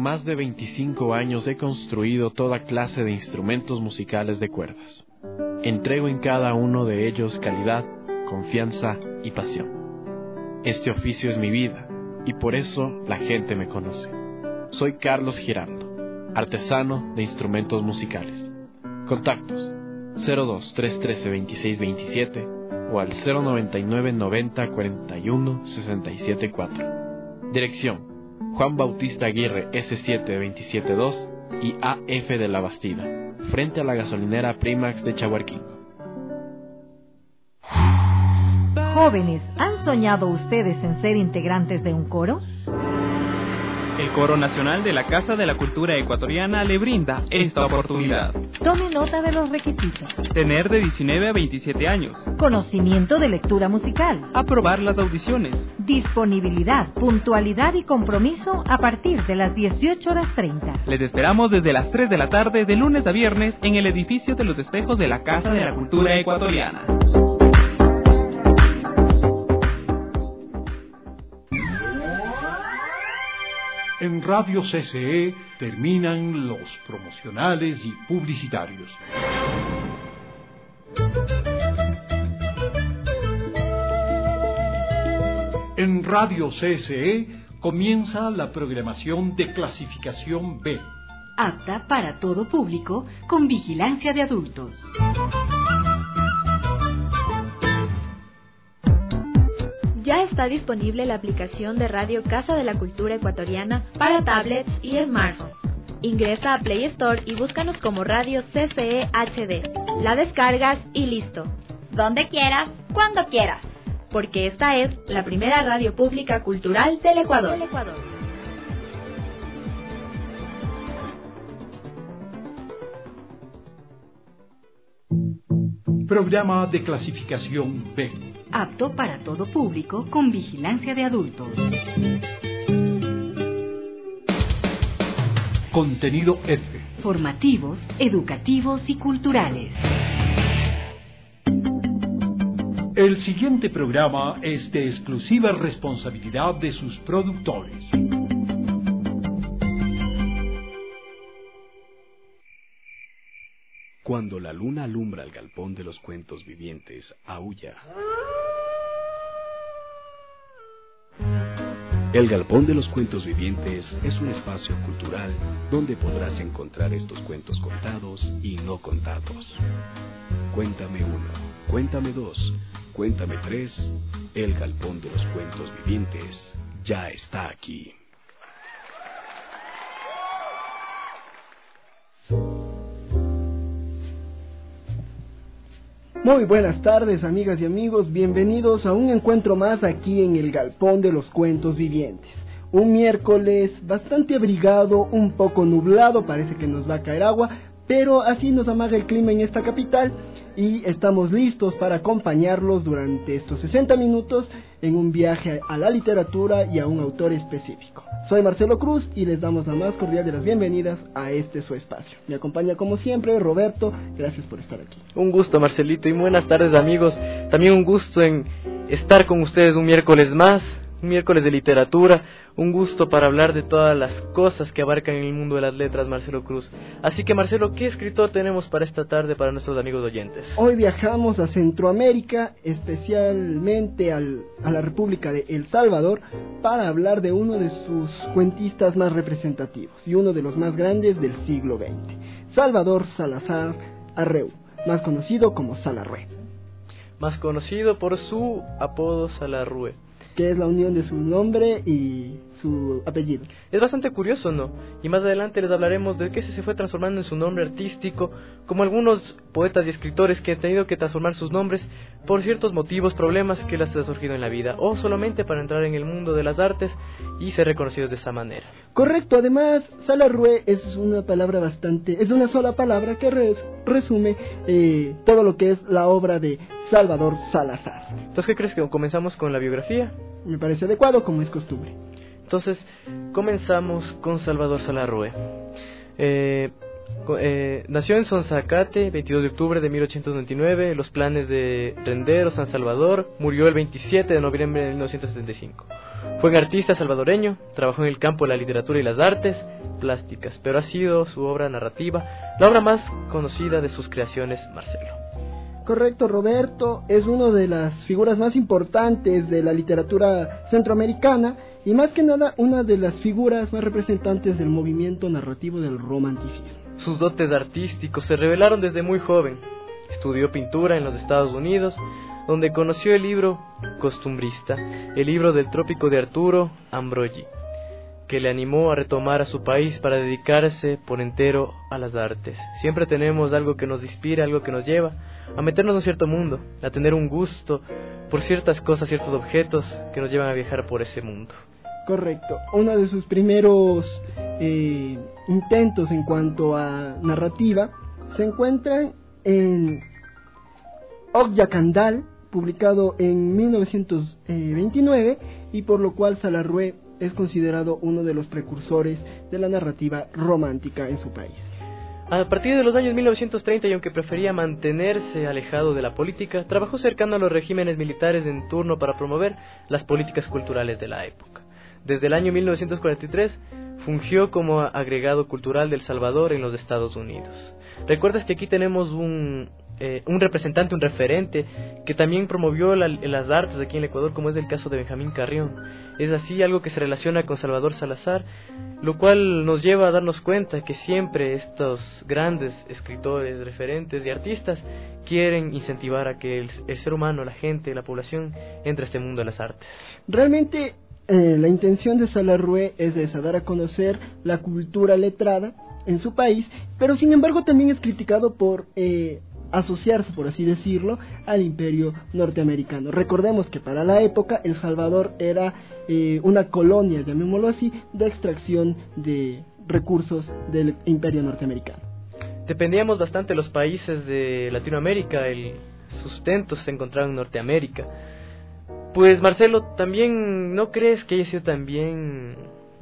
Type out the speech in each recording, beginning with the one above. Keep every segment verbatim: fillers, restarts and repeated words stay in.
más de veinticinco años he construido toda clase de instrumentos musicales de cuerdas. Entrego en cada uno de ellos calidad, confianza y pasión. Este oficio es mi vida y por eso la gente me conoce. Soy Carlos Giraldo, artesano de instrumentos musicales. Contactos cero dos tres uno tres dos seis dos siete o al cero noventa y nueve noventa cuarenta y uno sesenta y siete cuatro. Dirección: Juan Bautista Aguirre ese siete veintisiete dos y A F de la Bastida, frente a la gasolinera Primax de Chahuarquingo. Jóvenes, ¿han soñado ustedes en ser integrantes de un coro? El Coro Nacional de la Casa de la Cultura Ecuatoriana le brinda esta oportunidad. Tome nota de los requisitos. Tener de diecinueve a veintisiete años. Conocimiento de lectura musical. Aprobar las audiciones. Disponibilidad, puntualidad y compromiso a partir de las dieciocho horas treinta. Les esperamos desde las tres de la tarde de lunes a viernes en el edificio de los espejos de la Casa de la Cultura Ecuatoriana. En Radio C C E terminan los promocionales y publicitarios. En Radio C C E comienza la programación de clasificación B. Apta para todo público, con vigilancia de adultos. Ya está disponible la aplicación de Radio Casa de la Cultura Ecuatoriana para tablets y smartphones. Ingresa a Play Store y búscanos como Radio C C E H D. La descargas y listo. Donde quieras, cuando quieras. Porque esta es la primera radio pública cultural del Ecuador. Del Ecuador. Programa de clasificación B. Apto para todo público, con vigilancia de adultos. Contenido F. Formativos, educativos y culturales. El siguiente programa es de exclusiva responsabilidad de sus productores. Cuando la luna alumbra el galpón de los cuentos vivientes, aúlla. El Galpón de los Cuentos Vivientes es un espacio cultural donde podrás encontrar estos cuentos contados y no contados. Cuéntame uno, cuéntame dos, cuéntame tres. El Galpón de los Cuentos Vivientes ya está aquí. Muy buenas tardes, amigas y amigos, bienvenidos a un encuentro más aquí en el Galpón de los Cuentos Vivientes. Un miércoles bastante abrigado, un poco nublado, parece que nos va a caer agua, pero así nos amaga el clima en esta capital y estamos listos para acompañarlos durante estos sesenta minutos en un viaje a la literatura y a un autor específico. Soy Marcelo Cruz y les damos la más cordial de las bienvenidas a este su espacio. Me acompaña como siempre Roberto, gracias por estar aquí. Un gusto, Marcelito, y buenas tardes, amigos. También un gusto en estar con ustedes un miércoles más, un miércoles de literatura, un gusto para hablar de todas las cosas que abarcan en el mundo de las letras, Marcelo Cruz. Así que, Marcelo, ¿qué escritor tenemos para esta tarde para nuestros amigos oyentes? Hoy viajamos a Centroamérica, especialmente al, a la República de El Salvador, para hablar de uno de sus cuentistas más representativos y uno de los más grandes del siglo veinte, Salvador Salazar Arreu, más conocido como Salarrué. Más conocido por su apodo Salarrué, que es la unión de su nombre y su apellido. Es bastante curioso, ¿no? Y más adelante les hablaremos de qué se fue transformando en su nombre artístico, como algunos poetas y escritores que han tenido que transformar sus nombres por ciertos motivos, problemas que les han surgido en la vida, o solamente para entrar en el mundo de las artes y ser reconocidos de esa manera. Correcto, además, Salarrué es una palabra bastante, es una sola palabra que res, resume eh, todo lo que es la obra de Salvador Salazar. Entonces, ¿qué crees que comenzamos con la biografía? Me parece adecuado, como es costumbre. Entonces, comenzamos con Salvador Salarrué. Eh, Eh, nació en Sonzacate, veintidós de octubre de mil ochocientos noventa y nueve, los planes de Rendero, San Salvador. Murió el veintisiete de noviembre de mil novecientos setenta y cinco. Fue un artista salvadoreño, trabajó en el campo de la literatura y las artes plásticas, pero ha sido su obra narrativa la obra más conocida de sus creaciones, Marcelo. Correcto, Roberto, es una de las figuras más importantes de la literatura centroamericana y más que nada una de las figuras más representantes del movimiento narrativo del romanticismo. Sus dotes artísticos se revelaron desde muy joven. Estudió pintura en los Estados Unidos, donde conoció el libro Costumbrista, el libro del trópico de Arturo Ambrogi, que le animó a retomar a su país para dedicarse por entero a las artes. Siempre tenemos algo que nos inspira, algo que nos lleva a meternos en un cierto mundo, a tener un gusto por ciertas cosas, ciertos objetos que nos llevan a viajar por ese mundo. Correcto. Uno de sus primeros eh, intentos en cuanto a narrativa se encuentran en Ogyacandal, publicado en mil novecientos veintinueve, y por lo cual Salarrué es considerado uno de los precursores de la narrativa romántica en su país. A partir de los años mil novecientos treinta, y aunque prefería mantenerse alejado de la política, trabajó cercano a los regímenes militares en turno para promover las políticas culturales de la época. Desde el año mil novecientos cuarenta y tres, fungió como agregado cultural del Salvador en los Estados Unidos. ¿Recuerdas que aquí tenemos un, eh, un representante, un referente, que también promovió la, las artes aquí en el Ecuador, como es el caso de Benjamín Carrión? Es así algo que se relaciona con Salvador Salazar, lo cual nos lleva a darnos cuenta que siempre estos grandes escritores, referentes y artistas quieren incentivar a que el, el ser humano, la gente, la población, entre a este mundo de las artes. Realmente eh, la intención de Salarrué es esa, dar a conocer la cultura letrada en su país, pero sin embargo también es criticado por eh, asociarse, por así decirlo, al imperio norteamericano. Recordemos que para la época El Salvador era eh, una colonia, llamémoslo así, de extracción de recursos del imperio norteamericano. Dependíamos bastante de los países de Latinoamérica, el sustento se encontraba en Norteamérica. Pues Marcelo, ¿también no crees que haya sido también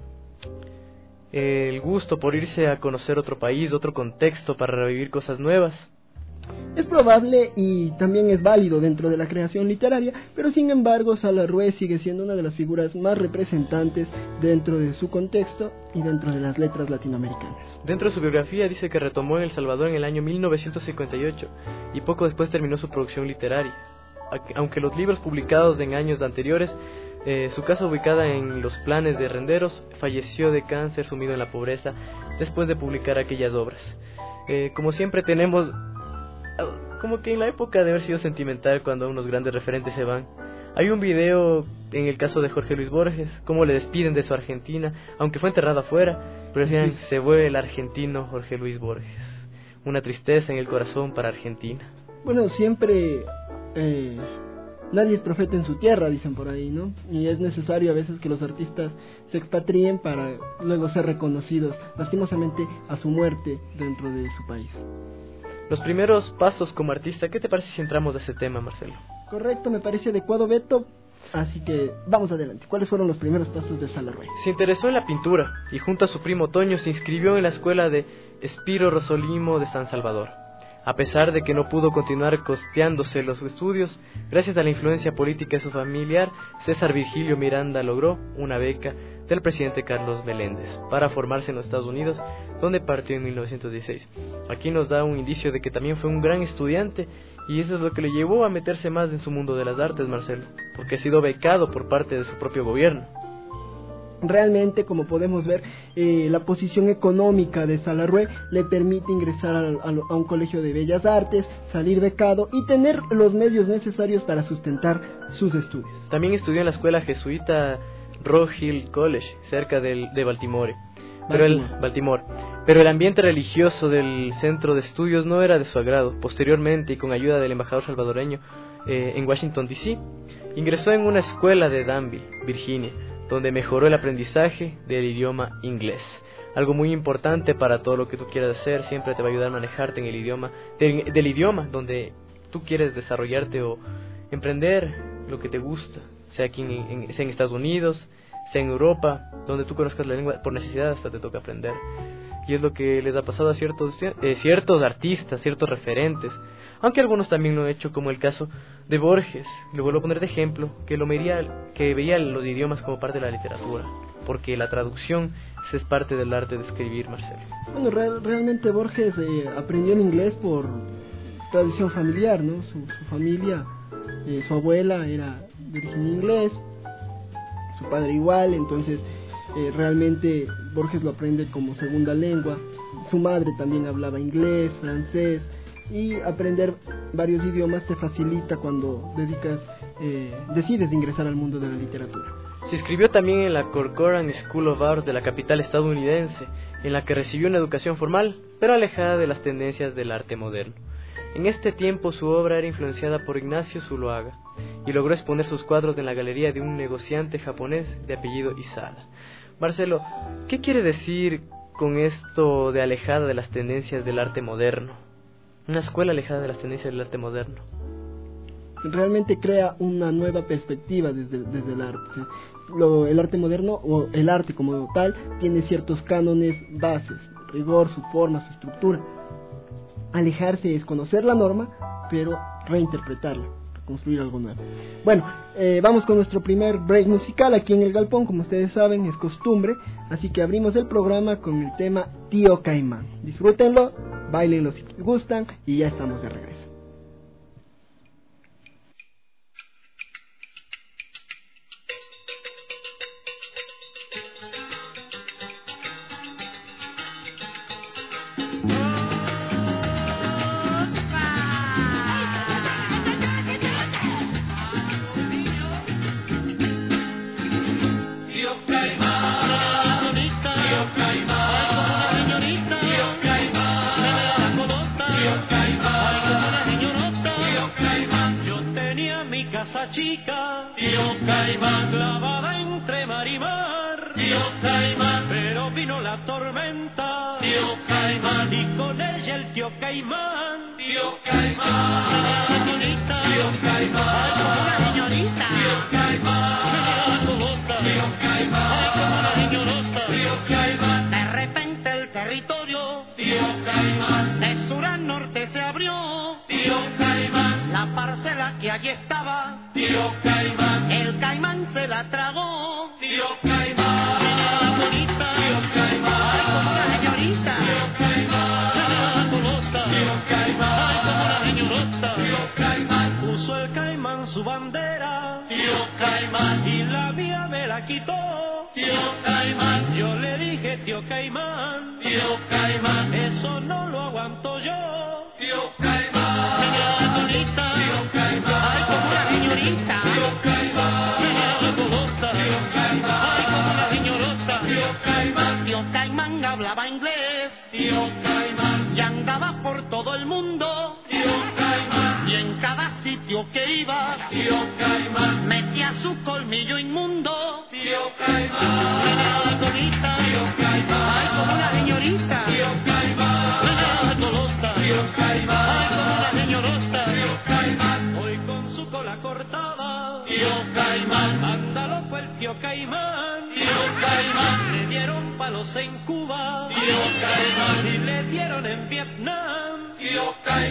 el gusto por irse a conocer otro país, otro contexto, para revivir cosas nuevas? Es probable y también es válido dentro de la creación literaria, pero sin embargo Salarrué sigue siendo una de las figuras más representantes dentro de su contexto y dentro de las letras latinoamericanas. Dentro de su biografía dice que retomó en El Salvador en el año mil novecientos cincuenta y ocho y poco después terminó su producción literaria. Aunque los libros publicados en años anteriores, eh, su casa ubicada en los planes de Renderos, falleció de cáncer sumido en la pobreza después de publicar aquellas obras. Eh, como siempre tenemos, como que en la época de haber sido sentimental cuando unos grandes referentes se van. Hay un video en el caso de Jorge Luis Borges, cómo le despiden de su Argentina, aunque fue enterrado afuera, pero decían, sí, se fue el argentino Jorge Luis Borges. Una tristeza en el corazón para Argentina. Bueno, siempre eh, nadie es profeta en su tierra, dicen por ahí, ¿no? Y es necesario a veces que los artistas se expatrien para luego ser reconocidos, lastimosamente, a su muerte dentro de su país. Los primeros pasos como artista, ¿qué te parece si entramos de ese tema, Marcelo? Correcto, me parece adecuado, Beto, así que vamos adelante. ¿Cuáles fueron los primeros pasos de Salarrué? Se interesó en la pintura y junto a su primo Toño se inscribió en la escuela de Espiro Rosolimo de San Salvador. A pesar de que no pudo continuar costeándose los estudios, gracias a la influencia política de su familiar, César Virgilio Miranda logró una beca del presidente Carlos Meléndez para formarse en los Estados Unidos, donde partió en mil novecientos dieciséis. Aquí nos da un indicio de que también fue un gran estudiante, y eso es lo que le llevó a meterse más en su mundo de las artes, Marcelo, porque ha sido becado por parte de su propio gobierno. Realmente, como podemos ver, eh, la posición económica de Salarrué le permite ingresar a, a, a un colegio de bellas artes, salir becado y tener los medios necesarios para sustentar sus estudios. También estudió en la escuela jesuita Rock Hill College, cerca del, de Baltimore. Pero el, Baltimore. Pero el ambiente religioso del centro de estudios no era de su agrado. Posteriormente, y con ayuda del embajador salvadoreño eh, en Washington D C, ingresó en una escuela de Danville, Virginia, donde mejoró el aprendizaje del idioma inglés. Algo muy importante para todo lo que tú quieras hacer, siempre te va a ayudar a manejarte en el idioma, del, del idioma donde tú quieres desarrollarte o emprender lo que te gusta, sea aquí en, en, sea en Estados Unidos, sea en Europa, donde tú conozcas la lengua, por necesidad hasta te toca aprender. y es lo que les ha pasado a ciertos, eh, ciertos artistas, ciertos referentes, aunque algunos también lo han hecho, como el caso de Borges. Le vuelvo a poner de ejemplo, que, lo veía, que veía los idiomas como parte de la literatura, porque la traducción es parte del arte de escribir, Marcelo. Bueno, real, realmente Borges eh, aprendió el inglés por tradición familiar, ¿no? Su, su familia, eh, su abuela era de origen inglés, su padre igual, entonces eh, realmente Borges lo aprende como segunda lengua. Su madre también hablaba inglés, francés, y aprender varios idiomas te facilita cuando dedicas, eh, decides ingresar al mundo de la literatura. Se inscribió también en la Corcoran School of Art de la capital estadounidense, en la que recibió una educación formal, pero alejada de las tendencias del arte moderno. En este tiempo su obra era influenciada por Ignacio Zuloaga, y logró exponer sus cuadros en la galería de un negociante japonés de apellido Isada. Marcelo, ¿qué quiere decir con esto de alejada de las tendencias del arte moderno? Una escuela alejada de las tendencias del arte moderno. Realmente crea una nueva perspectiva desde, desde el arte. Lo, el arte moderno, o el arte como tal, tiene ciertos cánones bases, rigor, su forma, su estructura. Alejarse es conocer la norma, pero reinterpretarla, construir algo nuevo. Bueno, eh, vamos con nuestro primer break musical aquí en el Galpón. Como ustedes saben, es costumbre, así que abrimos el programa con el tema Tío Caimán. Disfrútenlo, bailenlo si les gustan, y ya estamos de regreso. Chica, tío Caimán, clavada entre mar y mar, tío Caimán, pero vino la tormenta, tío Caimán, y con ella el tío Caimán, tío Caimán, bonita, tío Caimán, como una señorita, tío Caimán, tío Caimán, como una señorita, tío Caimán, de repente el territorio, tío Caimán, de sur a norte se abrió, tío Caimán, la parcela que allí estaba, tío Caimán, el caimán se la tragó, tío Caimán, bonita, tío Caimán, ay como una señorita, tío Caimán, bonita, tío Caimán, ay como una señorita, tío Caimán, puso el caimán su bandera, tío Caimán, y la mía me la quitó, tío Caimán, yo le dije tío Caimán, tío Caimán, eso no lo aguanto yo, tío Caimán, bonita, tío Caimán, ay como una señorita, tío Caimán, tío Caimán, ay como una señorita, tío Caimán, tío Caimán hablaba inglés, tío Caimán, y andaba por todo el mundo, tío Caimán, y en cada sitio que iba, tío Caimán, metía su colmillo inmundo, tío Caimán, bonita, tío Caimán, ay como una señorita, tío Caimán, tío Caimán, ay como una señorita, tío Caimán, hoy con su cola cortada, tío Caimán, anda loco el tío Caimán, tío Caimán, le dieron palos en Cuba, tío Caimán, y le dieron en Vietnam, tío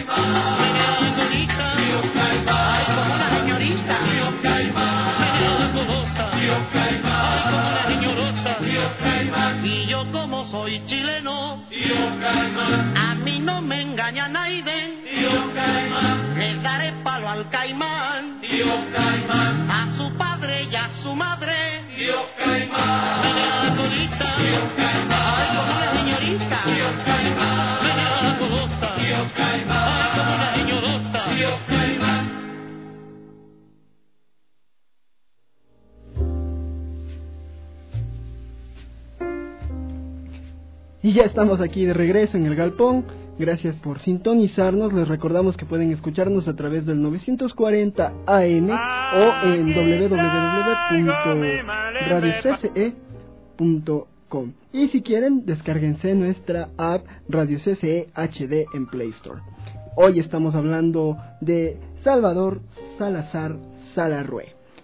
Caimán, bonita, tío Caimán, ay como una señorita, tío Caimán, tío Caimán, ay como una señorita, tío Caimán, y yo como soy chileno, tío Caimán, a mí no me engaña nadie, tío Caimán, le daré palo al caimán, tío Caimán, a su padre y a su madre, tío Caimán, bonita, tío Caimán, ay como una señorita, tío Caimán, bonita, tío Caimán, ay como una señorita, tío Caimán. Y ya estamos aquí de regreso en el Galpón. Gracias por sintonizarnos. Les recordamos que pueden escucharnos a través del novecientos cuarenta A M o en doble u doble u doble u punto radio c c e punto com. Y si quieren, descárguense nuestra app Radio C C E H D en Play Store. Hoy estamos hablando de Salvador Salazar Salarrué.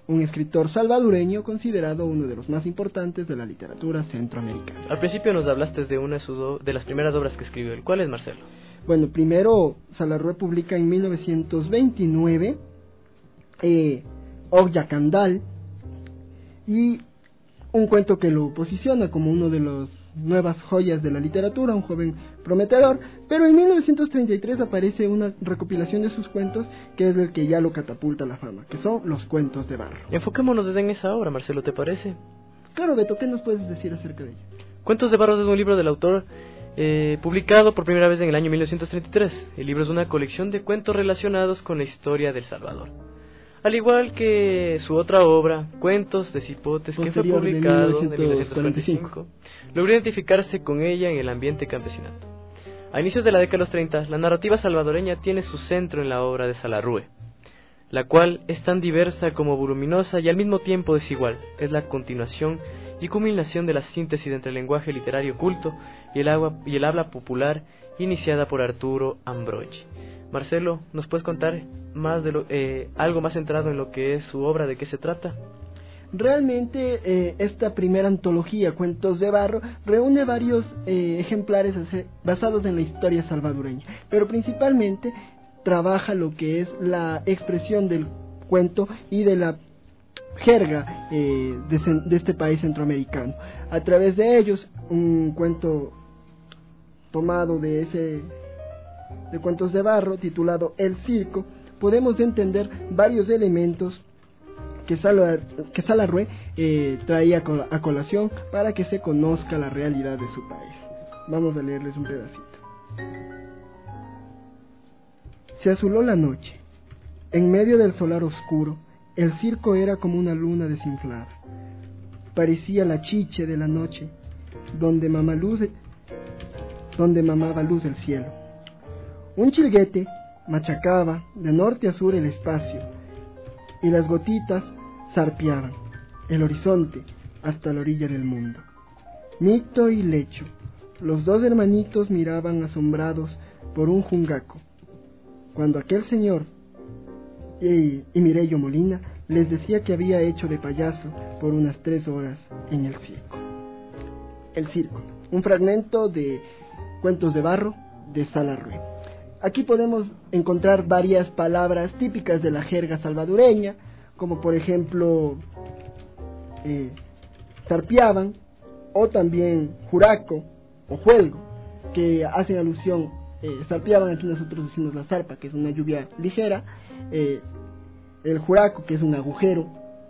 un escritor salvadoreño considerado uno de los más importantes de la literatura centroamericana. Al principio nos hablaste de una de, sus, de las primeras obras que escribió. ¿Cuál es, Marcelo? Bueno, primero Salarrué publica en mil novecientos veintinueve eh, Ollacandal, y un cuento que lo posiciona como uno de las nuevas joyas de la literatura, un joven prometedor, pero en mil novecientos treinta y tres aparece una recopilación de sus cuentos que es el que ya lo catapulta a la fama, que son los Cuentos de Barro. Enfoquémonos en esa obra, Marcelo, ¿te parece? Claro, Beto, ¿qué nos puedes decir acerca de ella? Cuentos de Barro es un libro del autor eh, publicado por primera vez en el año mil novecientos treinta y tres. El libro es una colección de cuentos relacionados con la historia de El Salvador. Al igual que su otra obra, Cuentos de Cipotes, que fue publicado en mil novecientos cuarenta y cinco, logró identificarse con ella en el ambiente campesinato. A inicios de la década de los treinta, la narrativa salvadoreña tiene su centro en la obra de Salarrué, la cual es tan diversa como voluminosa y al mismo tiempo desigual. Es la continuación y culminación de la síntesis entre el lenguaje literario culto y el, agua, y el habla popular iniciada por Arturo Ambrogi. Marcelo, ¿nos puedes contar más de lo, eh, algo más centrado en lo que es su obra, de qué se trata? Realmente eh, esta primera antología, Cuentos de Barro, reúne varios eh, ejemplares basados en la historia salvadoreña, pero principalmente trabaja lo que es la expresión del cuento y de la jerga eh, de, de este país centroamericano. A través de ellos, un cuento tomado de ese de Cuentos de Barro, titulado El Circo, podemos entender varios elementos que, Salar, que Salarrué eh, traía a colación para que se conozca la realidad de su país. Vamos a leerles un pedacito. Se azuló la noche. En medio del solar oscuro, el circo era como una luna desinflada. Parecía la chiche de la noche, donde, mama luz, donde mamaba luz el cielo. Un chilguete machacaba de norte a sur el espacio, y las gotitas zarpeaban el horizonte hasta la orilla del mundo. Mito y Lecho, los dos hermanitos, miraban asombrados por un jungaco, cuando aquel señor y, y Mireyo Molina les decía que había hecho de payaso por unas tres horas en el circo. El circo, un fragmento de Cuentos de Barro de Salarrué. Aquí podemos encontrar varias palabras típicas de la jerga salvadoreña, como por ejemplo eh, zarpeaban, o también juraco o juelgo, que hacen alusión. eh, zarpeaban, aquí nosotros decimos la zarpa, que es una lluvia ligera, eh, el juraco, que es un agujero,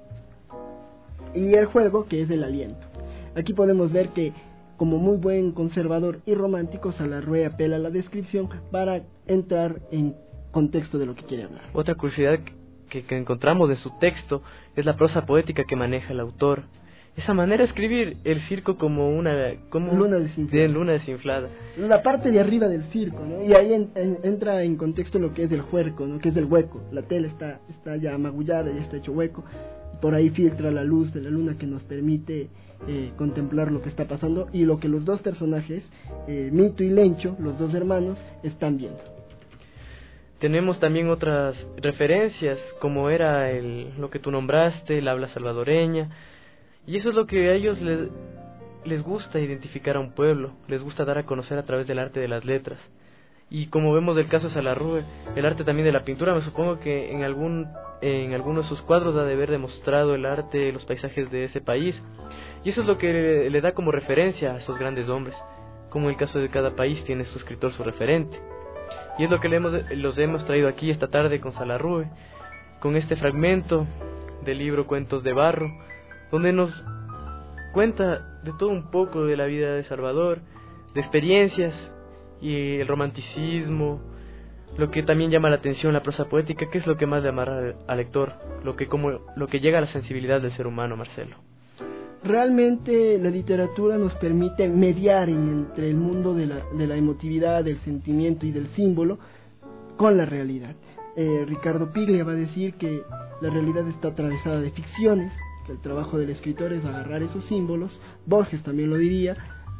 y el juelgo, que es el aliento. Aquí podemos ver que, como muy buen conservador y romántico, Salarrué apela a la descripción para entrar en contexto de lo que quiere hablar. Otra curiosidad que, que encontramos de su texto es la prosa poética que maneja el autor. Esa manera de escribir el circo como una como luna desinflada. De luna desinflada. La parte de arriba del circo, ¿no? Y ahí en, en, entra en contexto lo que es el juerco, ¿no? Que es el hueco. La tela está, está ya magullada, ya está hecho hueco. Por ahí filtra la luz de la luna que nos permite eh, contemplar lo que está pasando y lo que los dos personajes, eh, Mito y Lencho, los dos hermanos, están viendo. Tenemos también otras referencias, como era el, lo que tú nombraste, el habla salvadoreña, y eso es lo que a ellos les, les gusta identificar a un pueblo, les gusta dar a conocer a través del arte de las letras. Y como vemos del caso de Salarrué, el arte también de la pintura, me supongo que en algún en alguno de sus cuadros ha de haber demostrado el arte, los paisajes de ese país. Y eso es lo que le, le da como referencia a esos grandes hombres, como en el caso de cada país tiene su escritor, su referente. Y es lo que le hemos, los hemos traído aquí esta tarde con Salarrué, con este fragmento del libro Cuentos de Barro, donde nos cuenta de todo un poco de la vida de Salvador, de experiencias y el romanticismo, lo que también llama la atención, la prosa poética, que es lo que más le amarra al, al lector, lo que como lo que llega a la sensibilidad del ser humano, Marcelo. Realmente la literatura nos permite mediar en, entre el mundo de la, de la emotividad, del sentimiento y del símbolo con la realidad. Eh, Ricardo Piglia va a decir que la realidad está atravesada de ficciones, que el trabajo del escritor es agarrar esos símbolos. Borges también lo diría,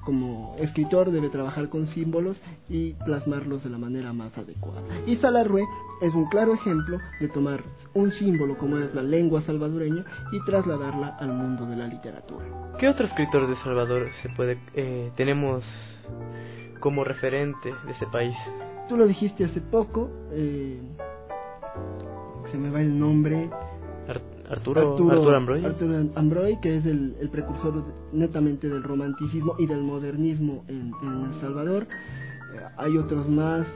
como escritor debe trabajar con símbolos y plasmarlos de la manera más adecuada. Y Salarrué es un claro ejemplo de tomar un símbolo como es la lengua salvadoreña y trasladarla al mundo de la literatura. ¿Qué otro escritor de Salvador se puede eh, tenemos como referente de ese país? Tú lo dijiste hace poco, eh, se me va el nombre... Art- Arturo, Arturo, Arturo Ambroy. Arturo Ambroy, que es el, el precursor netamente del romanticismo y del modernismo en, en El Salvador. Eh, hay otros más,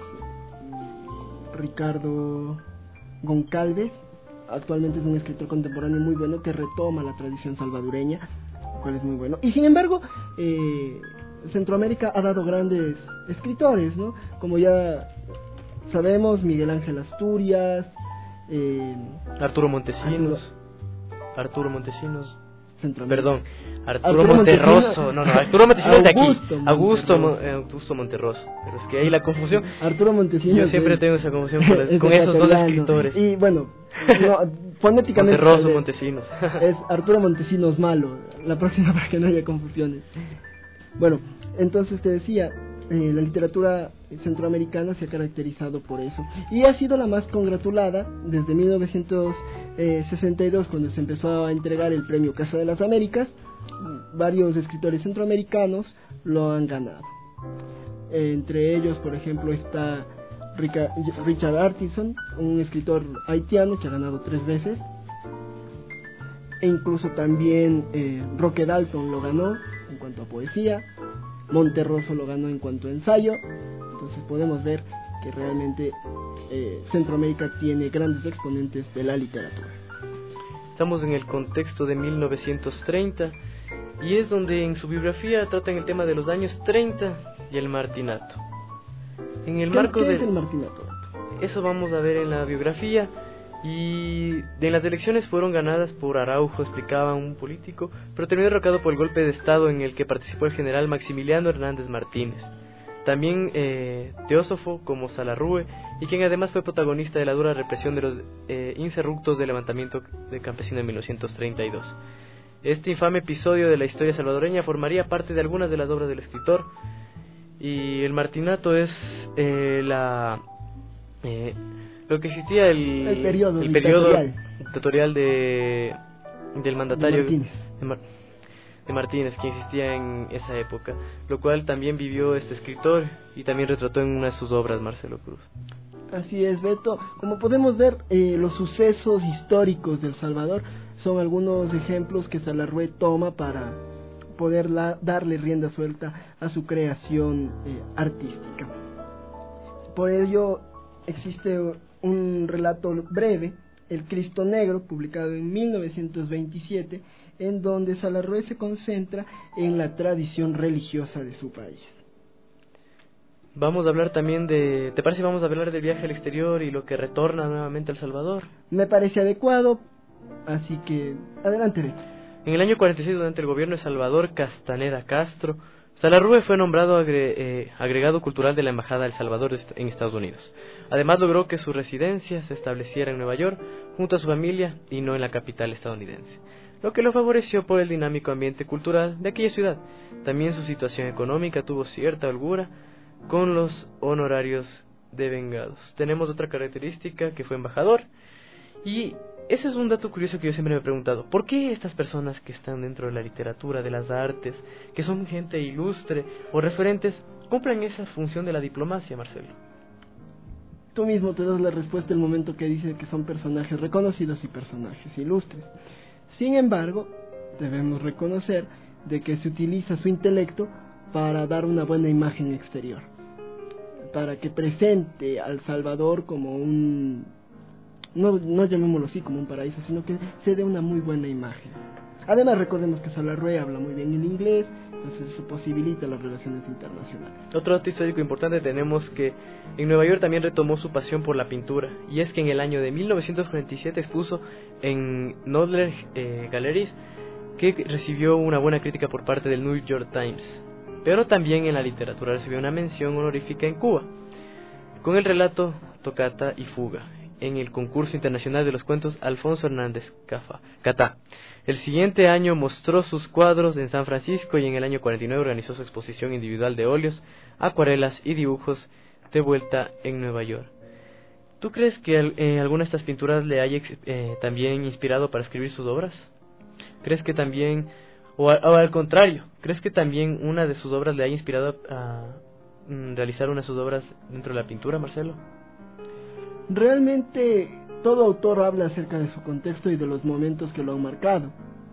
Ricardo Goncalves, actualmente es un escritor contemporáneo muy bueno que retoma la tradición salvadoreña, lo cual es muy bueno. Y sin embargo, eh, Centroamérica ha dado grandes escritores, ¿no? Como ya sabemos, Miguel Ángel Asturias, eh, Arturo Montesinos. Arturo Montesinos, Centroamérica. perdón, Arturo, Arturo Monterroso, no, no, Arturo Montesinos de aquí, Augusto Monterroso. Augusto Monterroso, pero es que ahí la confusión, Arturo Montesinos, yo siempre es, tengo esa confusión con, las, con esos dos escritores, y bueno, no, fonéticamente Monterroso, Montesinos, es Arturo Montesinos malo, la próxima para que no haya confusiones. Bueno, entonces te decía, eh, la literatura centroamericana se ha caracterizado por eso y ha sido la más congratulada desde mil novecientos sesenta y dos, cuando se empezó a entregar el premio Casa de las Américas. Varios escritores centroamericanos lo han ganado, eh, entre ellos por ejemplo está Rica, Richard Artison, un escritor haitiano que ha ganado tres veces, e incluso también eh, Roque Dalton lo ganó en cuanto a poesía, Monterroso lo ganó en cuanto a ensayo. Entonces podemos ver que realmente eh, Centroamérica tiene grandes exponentes de la literatura. Estamos en el contexto de mil novecientos treinta y es donde en su biografía tratan el tema de los años treinta y el martinato. En el ¿Qué, marco ¿qué de es el martinato? Eso vamos a ver en la biografía. Y de las elecciones fueron ganadas por Araujo, explicaba un político, pero terminó derrocado por el golpe de estado en el que participó el general Maximiliano Hernández Martínez. También eh, Teósofo como Salarrué, y quien además fue protagonista de la dura represión de los eh, insurrectos del levantamiento de campesino en mil novecientos treinta y dos. Este infame episodio de la historia salvadoreña formaría parte de algunas de las obras del escritor, y el martinato es eh, la... Eh, lo que existía el, el periodo, el periodo dictatorial de, del mandatario de Martínez. De, Mar, de Martínez, que existía en esa época, lo cual también vivió este escritor y también retrató en una de sus obras Marcelo Cruz. Así es, Beto. Como podemos ver, eh, los sucesos históricos de El Salvador son algunos ejemplos que Salarrué toma para poder la, darle rienda suelta a su creación eh, artística. Por ello existe un relato breve, El Cristo Negro, publicado en mil novecientos veintisiete, en donde Salarrué se concentra en la tradición religiosa de su país. Vamos a hablar también de... ¿Te parece vamos a hablar del viaje al exterior y lo que retorna nuevamente a El Salvador? Me parece adecuado, así que adelante, Beto. En el año cuarenta y seis, durante el gobierno de Salvador Castaneda Castro, Salarrué fue nombrado agre, eh, agregado cultural de la Embajada de El Salvador en Estados Unidos. Además logró que su residencia se estableciera en Nueva York junto a su familia y no en la capital estadounidense, lo que lo favoreció por el dinámico ambiente cultural de aquella ciudad. También su situación económica tuvo cierta holgura con los honorarios devengados. Tenemos otra característica, que fue embajador, y ese es un dato curioso que yo siempre me he preguntado. ¿Por qué estas personas que están dentro de la literatura, de las artes, que son gente ilustre o referentes, cumplen esa función de la diplomacia, Marcelo? Tú mismo te das la respuesta el momento que dice que son personajes reconocidos y personajes ilustres. Sin embargo, debemos reconocer de que se utiliza su intelecto para dar una buena imagen exterior, para que presente al Salvador como un... No, no llamémoslo así como un paraíso, sino que se dé una muy buena imagen. Además, recordemos que Salarrué habla muy bien el inglés, entonces eso posibilita las relaciones internacionales. Otro dato histórico importante tenemos que en Nueva York también retomó su pasión por la pintura, y es que en el año de mil novecientos cuarenta y siete expuso en Knoedler eh, Galleries, que recibió una buena crítica por parte del New York Times. Pero también en la literatura recibió una mención honorífica en Cuba, con el relato Tocata y Fuga. en el concurso internacional de los cuentos Alfonso Hernández Cafa, Catá. El siguiente año mostró sus cuadros en San Francisco y en el año cuarenta y nueve organizó su exposición individual de óleos, acuarelas y dibujos de vuelta en Nueva York. ¿Tú crees que eh, alguna de estas pinturas le haya eh, también inspirado para escribir sus obras? ¿Crees que también, o, a, o al contrario, crees que también una de sus obras le haya inspirado a, a mm, realizar una de sus obras dentro de la pintura, Marcelo? Realmente todo autor habla acerca de su contexto y de los momentos que lo han marcado.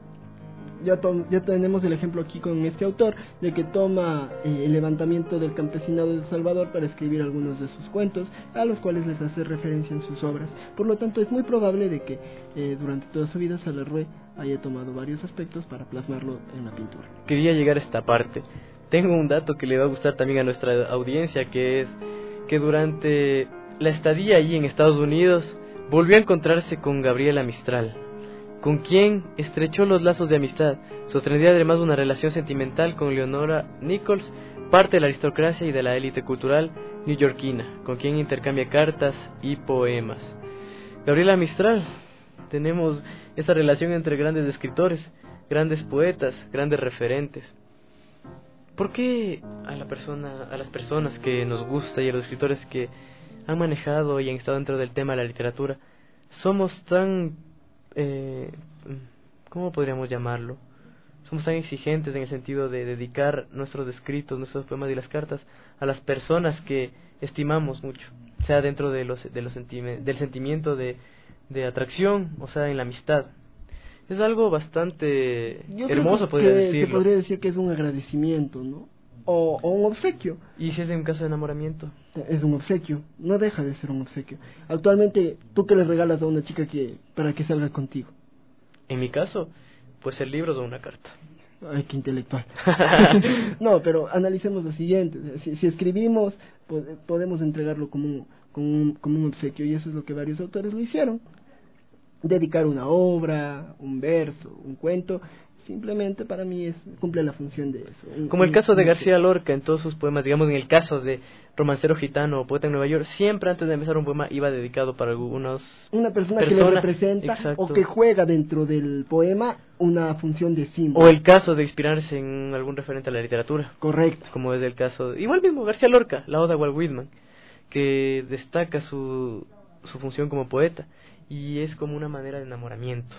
Ya, to- ya tenemos el ejemplo aquí con este autor de que toma eh, el levantamiento del campesinado de El Salvador para escribir algunos de sus cuentos, a los cuales les hace referencia en sus obras. Por lo tanto, es muy probable de que eh, durante toda su vida Salarrué haya tomado varios aspectos para plasmarlo en la pintura. Quería llegar a esta parte. Tengo un dato que le va a gustar también a nuestra audiencia, que es que durante la estadía allí en Estados Unidos volvió a encontrarse con Gabriela Mistral, con quien estrechó los lazos de amistad, sostendría además una relación sentimental con Leonora Nichols, parte de la aristocracia y de la élite cultural neoyorquina, con quien intercambia cartas y poemas. Gabriela Mistral, tenemos esa relación entre grandes escritores, grandes poetas, grandes referentes. ¿Por qué a la persona, a las personas que nos gusta y a los escritores que han manejado y han estado dentro del tema de la literatura, somos tan, eh, ¿cómo podríamos llamarlo? Somos tan exigentes en el sentido de dedicar nuestros escritos, nuestros poemas y las cartas a las personas que estimamos mucho, sea dentro de los, de los sentime- del sentimiento de, de atracción, o sea, en la amistad. Es algo bastante Yo hermoso, creo podría que decirlo. se podría decir que es un agradecimiento, ¿no? O, o un obsequio. ¿Y si es de un caso de enamoramiento? Es un obsequio, no deja de ser un obsequio. Actualmente, ¿tú qué le regalas a una chica que para que salga contigo? En mi caso, pues el libro o una carta. Ay, qué intelectual. No, pero analicemos lo siguiente. Si, si escribimos, po- podemos entregarlo como un, como, un, como un obsequio, y eso es lo que varios autores lo hicieron. Dedicar una obra, un verso, un cuento, simplemente para mí es cumple la función de eso. Un, Como el un, caso de un García Lorca en todos sus poemas, digamos en el caso de Romancero Gitano o Poeta en Nueva York, siempre antes de empezar un poema iba dedicado para algunos... Una persona, persona, que le representa, exacto. o que juega dentro del poema una función de símbolo. O el caso de inspirarse en algún referente a la literatura. Correcto. Como es el caso, de, igual mismo García Lorca, la Oda a Walt Whitman, que destaca su, su función como poeta, y es como una manera de enamoramiento.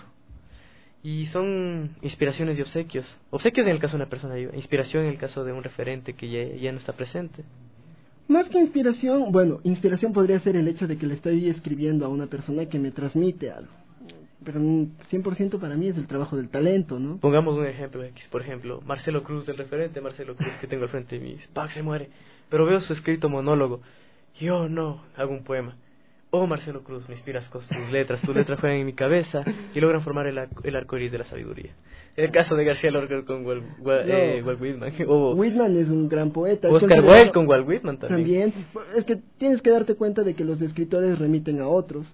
Y son inspiraciones y obsequios. Obsequios en el caso de una persona, inspiración en el caso de un referente que ya, ya no está presente. Más que inspiración, bueno, inspiración podría ser el hecho de que le estoy escribiendo a una persona que me transmite algo. Pero cien por ciento para mí es el trabajo del talento, ¿no? Pongamos un ejemplo X, por ejemplo, Marcelo Cruz, el referente Marcelo Cruz que tengo al frente de mí. Pac se muere, pero veo su escrito monólogo. Yo no, hago un poema. Oh, Marcelo Cruz, me inspiras con tus letras, tus letras juegan en mi cabeza y logran formar el, el arco iris de la sabiduría. El caso de García Lorca con Walt, Walt, No. eh, Walt Whitman. O Whitman es un gran poeta. Oscar Wilde con Walt Whitman también. También. Es que tienes que darte cuenta de que los escritores remiten a otros.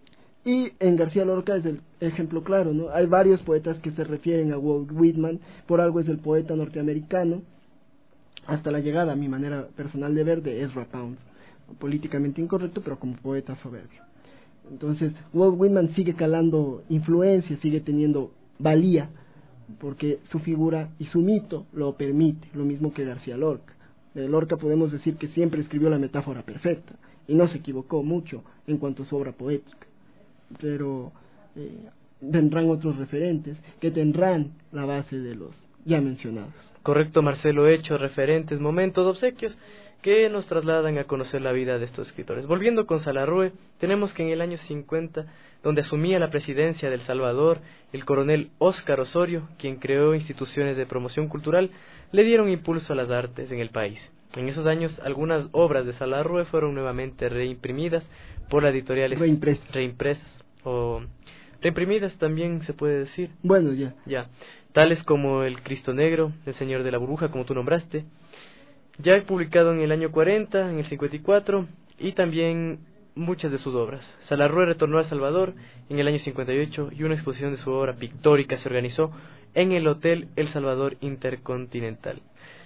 Y en García Lorca es el ejemplo claro, ¿no? Hay varios poetas que se refieren a Walt Whitman, por algo es el poeta norteamericano, hasta la llegada, a mi manera personal de ver, de Ezra Pound. Políticamente incorrecto, pero como poeta soberbio. Entonces, Walt Whitman sigue calando influencia, sigue teniendo valía, porque su figura y su mito lo permite, lo mismo que García Lorca. De Lorca podemos decir que siempre escribió la metáfora perfecta, y no se equivocó mucho en cuanto a su obra poética. Pero eh, vendrán otros referentes que tendrán la base de los ya mencionados. Correcto, Marcelo, hechos, referentes, momentos, obsequios que nos trasladan a conocer la vida de estos escritores. Volviendo con Salarrué, tenemos que en el año cincuenta, donde asumía la presidencia de El Salvador, el coronel Óscar Osorio, quien creó instituciones de promoción cultural, le dieron impulso a las artes en el país. En esos años, algunas obras de Salarrué fueron nuevamente reimprimidas por las editoriales reimpresas, reimpresas o reimprimidas también se puede decir. Bueno, ya. Ya, tales como El Cristo Negro, El Señor de la Burbuja, como tú nombraste, ya publicado en el año cuarenta, en el cincuenta y cuatro, y también muchas de sus obras. Salarrué retornó a El Salvador en el año cincuenta y ocho y una exposición de su obra pictórica se organizó en el Hotel El Salvador Intercontinental.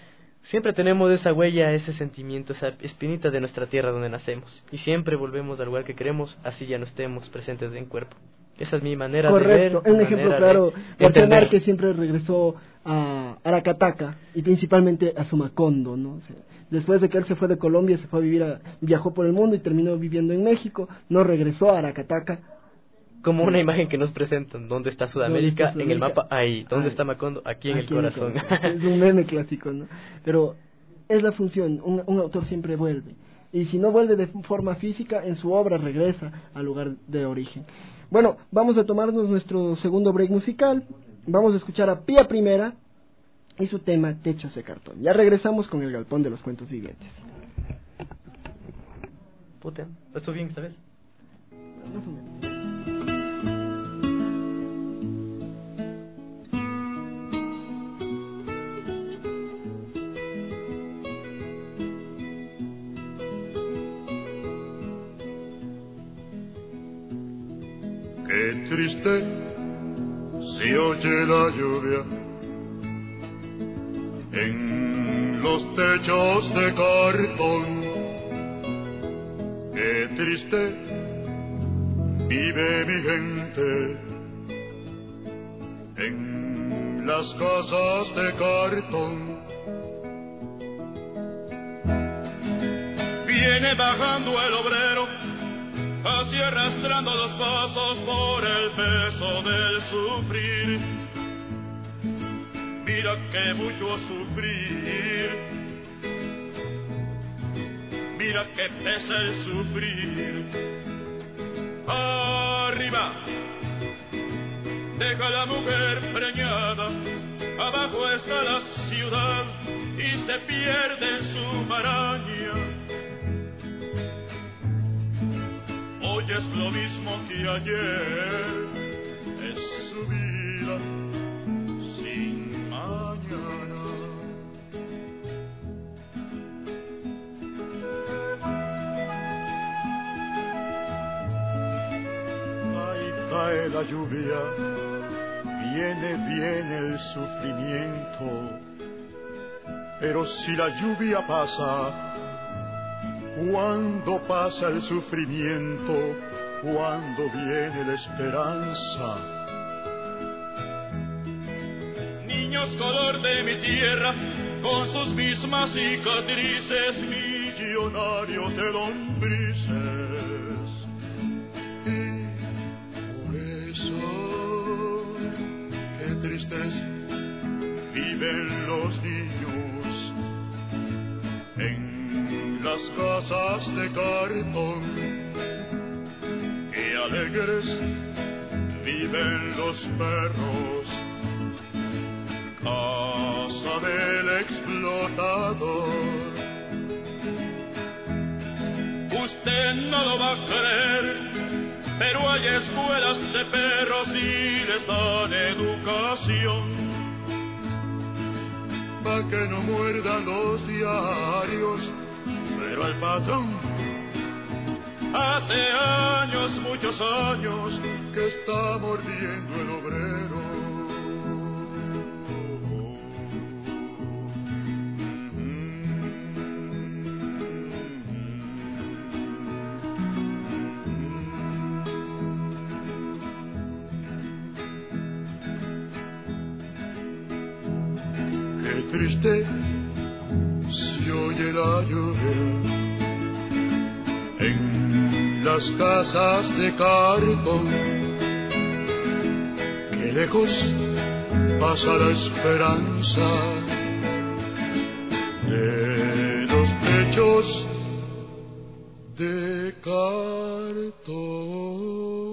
siempre tenemos esa huella, ese sentimiento, esa espinita de nuestra tierra donde nacemos. Y siempre volvemos al lugar que queremos, así ya no estemos presentes en cuerpo. Esa es mi manera Correcto. de ver. Un ejemplo claro, Porcenar, que siempre regresó a Aracataca y principalmente a Sumacondo, ¿no? O sea, después de que él se fue de Colombia, se fue a vivir, a, viajó por el mundo y terminó viviendo en México, no regresó a Aracataca. Como sí. Una imagen que nos presentan, ¿dónde está Sudamérica? ¿Dónde está Sudamérica? En el mapa, ahí. ¿Dónde ahí. Está Macondo? Aquí en Aquí el corazón. En el es un meme clásico, ¿no? Pero es la función, un, un autor siempre vuelve. Y si no vuelve de forma física, en su obra regresa al lugar de origen. Bueno, vamos a tomarnos nuestro segundo break musical. Vamos a escuchar a Pía Primera y su tema Techos de Cartón. Ya regresamos con el Galpón de los Cuentos Vivientes. Puta, ¿esto bien esta vez? Más o menos. Qué triste se oye la lluvia en los techos de cartón. Qué triste vive mi gente en las casas de cartón. Viene bajando el obrero, así arrastrando los pasos por el peso del sufrir. Mira que mucho sufrir, mira que pesa el sufrir. Arriba deja la mujer preñada, abajo está la ciudad y se pierde en su maraña. Hoy es lo mismo que ayer, es su vida sin mañana. Ahí cae la lluvia, viene, viene el sufrimiento, pero si la lluvia pasa, cuando pasa el sufrimiento, cuando viene la esperanza. Niños color de mi tierra, con sus mismas cicatrices, millonarios de lombrices. Y por eso, qué tristes viven los niños en las casas de cartón. Qué alegres viven los perros, casa del explotador. Usted no lo va a creer, pero hay escuelas de perros y les dan educación, pa' que no muerdan los diarios. Pero el patrón hace años, muchos años, que está mordiendo el obrero. Qué triste se oye la lluvia en las casas de cartón. Qué lejos pasa la esperanza de los techos de cartón.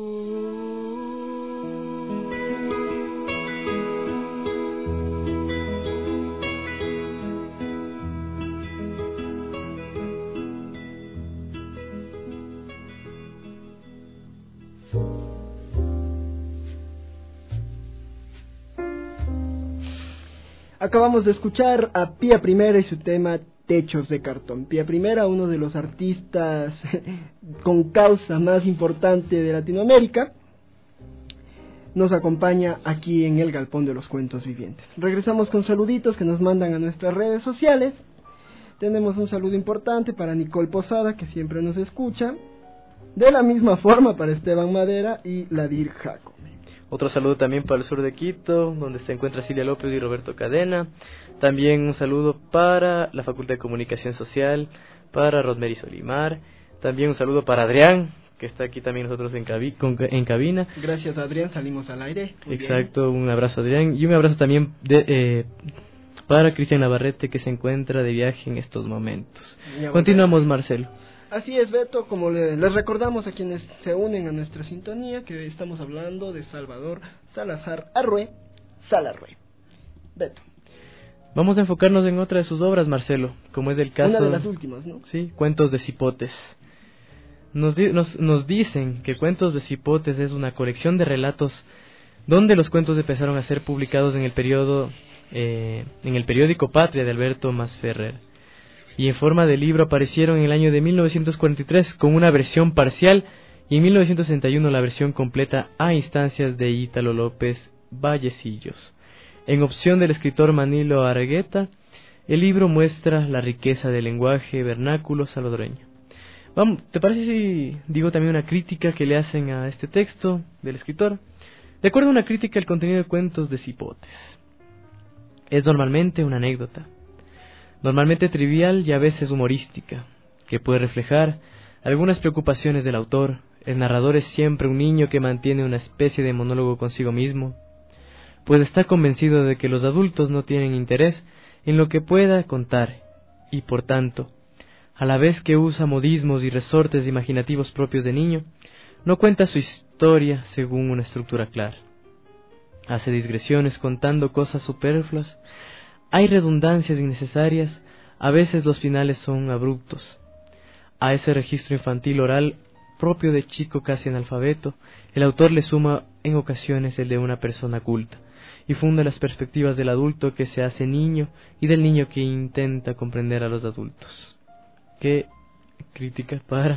Acabamos de escuchar a Pía Primera y su tema Techos de Cartón. Pía Primera, uno de los artistas con causa más importante de Latinoamérica. nos acompaña aquí en el Galpón de los Cuentos Vivientes. Regresamos con saluditos que nos mandan a nuestras redes sociales. Tenemos un saludo importante para Nicole Posada, que siempre nos escucha. De la misma forma para Esteban Madera y Ladir Jaco. Otro saludo también para el sur de Quito, donde se encuentra Silvia López y Roberto Cadena. También un saludo para la Facultad de Comunicación Social, para Rodmery Solimar. También un saludo para Adrián, que está aquí también nosotros en, cabi- con, en cabina. Gracias, Adrián, salimos al aire. Muy Exacto, bien. Un abrazo, Adrián. Y un abrazo también de, eh, para Cristian Navarrete, que se encuentra de viaje en estos momentos. Continuamos, Marcelo. Así es, Beto, como le, les recordamos a quienes se unen a nuestra sintonía, que estamos hablando de Salvador Salazar Arrué, Salarrué. Beto. Vamos a enfocarnos en otra de sus obras, Marcelo, como es el caso... Una de las últimas, ¿no? Sí, Cuentos de Cipotes. Nos, di- nos, nos dicen que Cuentos de Cipotes es una colección de relatos donde los cuentos empezaron a ser publicados en el periodo, eh, en el periódico Patria de Alberto Masferrer, y en forma de libro aparecieron en el año de mil novecientos cuarenta y tres con una versión parcial y en mil novecientos sesenta y uno la versión completa a instancias de Ítalo López Vallecillos. En opción del escritor Manilo Argueta, el libro muestra la riqueza del lenguaje vernáculo salvadoreño. Vamos, ¿te parece si digo también una crítica que le hacen a este texto del escritor? De acuerdo a una crítica, el contenido de Cuentos de Cipotes es normalmente una anécdota, normalmente trivial y a veces humorística, que puede reflejar algunas preocupaciones del autor. El narrador es siempre un niño que mantiene una especie de monólogo consigo mismo, pues está convencido de que los adultos no tienen interés en lo que pueda contar, y por tanto, a la vez que usa modismos y resortes imaginativos propios de niño, no cuenta su historia según una estructura clara. Hace digresiones contando cosas superfluas, hay redundancias innecesarias, a veces los finales son abruptos. A ese registro infantil oral propio de chico casi analfabeto, el autor le suma en ocasiones el de una persona culta, y funda las perspectivas del adulto que se hace niño y del niño que intenta comprender a los adultos. ¿Qué crítica para...?